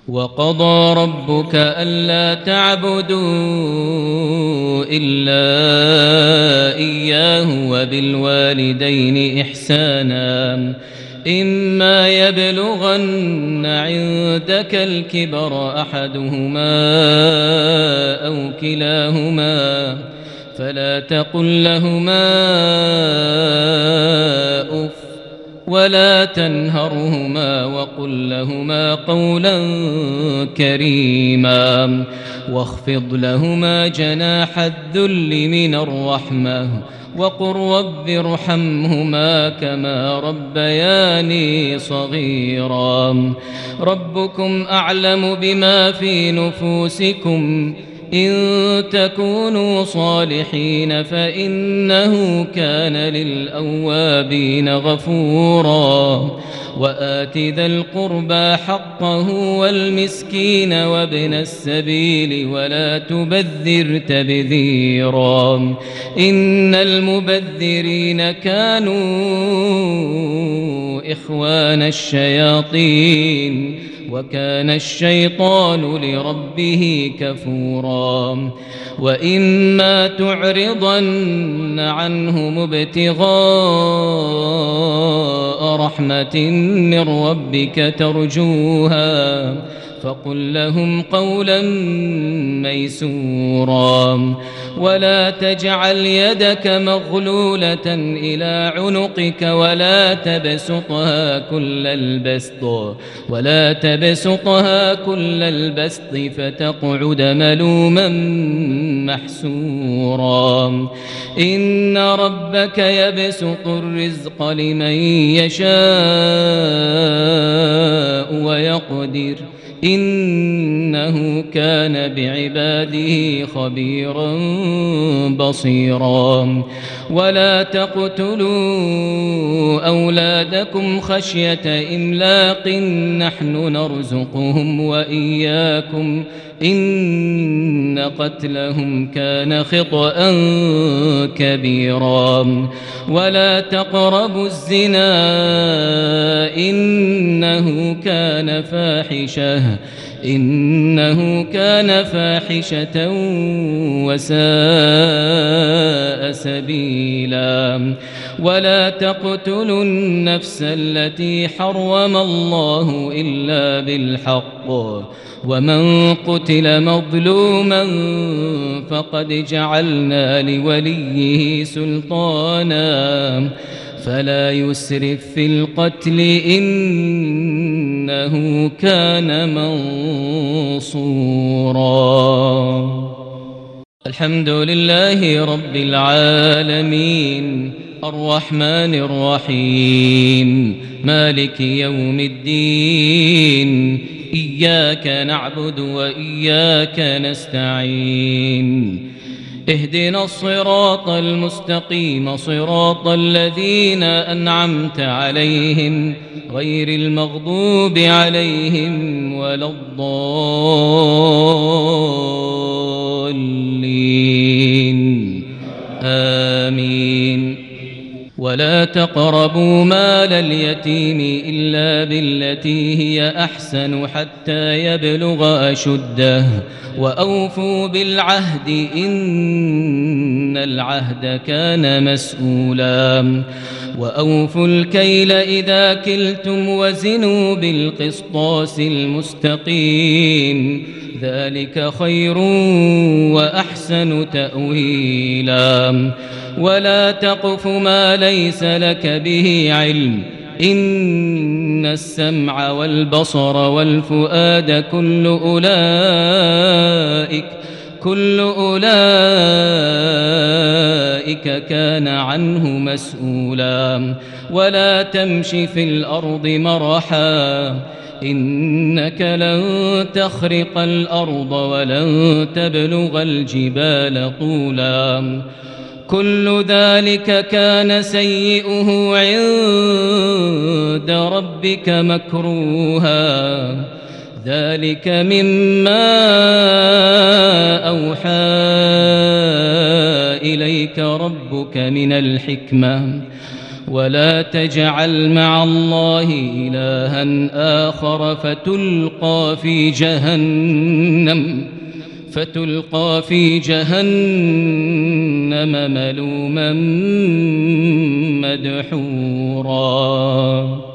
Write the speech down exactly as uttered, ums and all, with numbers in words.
وقضى ربك ألا تعبدوا إلا إياه وبالوالدين إحسانا إما يبلغن عندك الكبر أحدهما أو كلاهما فلا تقل لهما أف ولا تنهرهما وقل لهما قولا كريما واخفض لهما جناح الذل من الرحمة وقل رب ارحمهما كما ربياني صغيرا ربكم أعلم بما في نفوسكم إن تكونوا صالحين فإنه كان للأوابين غفورا وآت ذا القربى حقه والمسكين وابن السبيل ولا تبذر تبذيرا إن المبذرين كانوا إخوان الشياطين وكان الشيطان لربه كفورا وإما تعرضن عنهم ابتغاء رحمة من ربك ترجوها فقل لهم قولا ميسورا ولا تجعل يدك مغلولة إلى عنقك ولا تبسطها كل البسط ولا تبسطها كل البسط فتقعد ملوما محسورا إن ربك يبسط الرزق لمن يشاء ويقدر إنه كان بعباده خبيرا بصيرا ولا تقتلوا أولادكم خشية إملاق نحن نرزقهم وإياكم إن قتلهم كان خطأ كبيرا ولا تقربوا الزنا إنه كان فاحشة إنه كان فاحشة وساء سبيلا ولا تقتلوا النفس التي حرم الله إلا بالحق ومن قتل مظلوما فقد جعلنا لوليه سلطانا فلا يسرف في القتل إنه كان منصورا الحمد لله رب العالمين الرحمن الرحيم مالك يوم الدين إياك نعبد وإياك نستعين اهدنا الصراط المستقيم صراط الذين أنعمت عليهم غير المغضوب عليهم ولا الضالين آمين ولا تقربوا مال اليتيم إلا بالتي هي أحسن حتى يبلغ أشده وأوفوا بالعهد إن العهد كان مسؤولا وأوفوا الكيل إذا كلتم وزنوا بالقسطاس المستقيم ذلك خير وأحسن تأويلا ولا تقف ما ليس لك به علم إن السمع والبصر والفؤاد كل أولئك كل أولئك كان عنه مسؤولا ولا تمش في الأرض مرحا إنك لن تخرق الأرض ولن تبلغ الجبال طولا كل ذلك كان سيئه عند ربك مكروها ذلك مما أوحى إليك ربك من الحكمة ولا تجعل مع الله إلها آخر فتلقى في جهنم فتلقى في جهنم ملوما مدحورا.